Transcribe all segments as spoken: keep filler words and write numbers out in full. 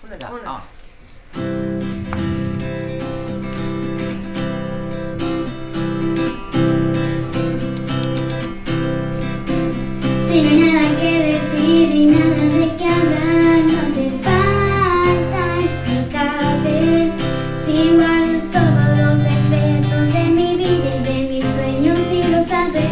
Una ya. Una. Ah. Si no hay nada que decir y nada de qué hablar, no hace falta explicarte. Si guardas todos los secretos de mi vida y de mis sueños y lo sabes.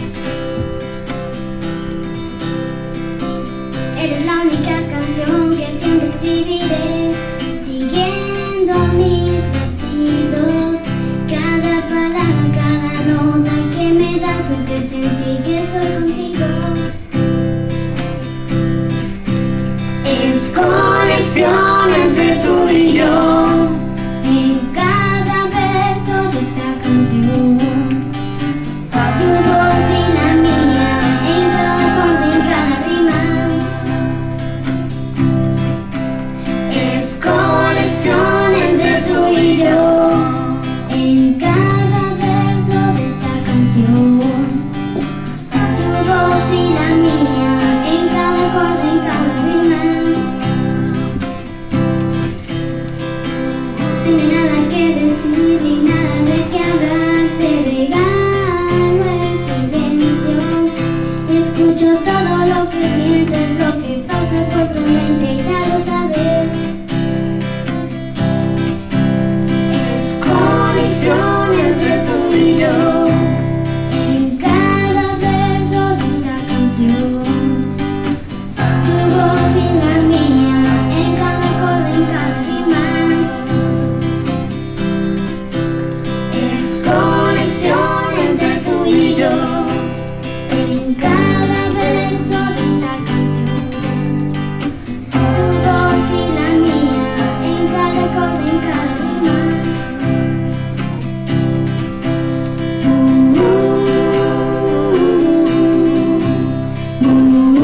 Eres la única canción que siempre escribiré, siguiendo mis latidos. Cada palabra, cada nota que me das me hace sentir que estoy contigo. Es conexión entre tú y yo, en cada verso de esta canción. Tu voz y la mía, en cada acorde, en cada rima. Es conexión entre tú y yo, en cada verso de esta canción. Tu voz y la mía, en cada acorde, en cada rima. Si no hay nada que decir y nada de qué hablar, te regalo el silencio. Escucho todo lo que sientes, lo que pasa por tu mente, ya lo sabes. Es conexión entre tú y yo, en cada verso de esta canción. Tu voz y la mía, en cada acorde, en cada rima. Es conexión entre tú y yo, en cada verso de esta canción. Tu voz y la mía, en cada acorde, en cada rima. Uh, uh, uh,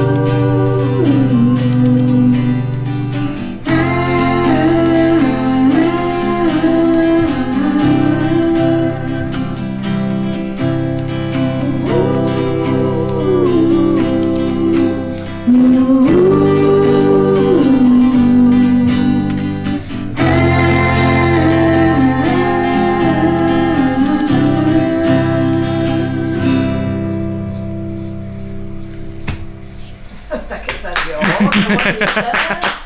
uh, Hasta que salió. Qué bonita.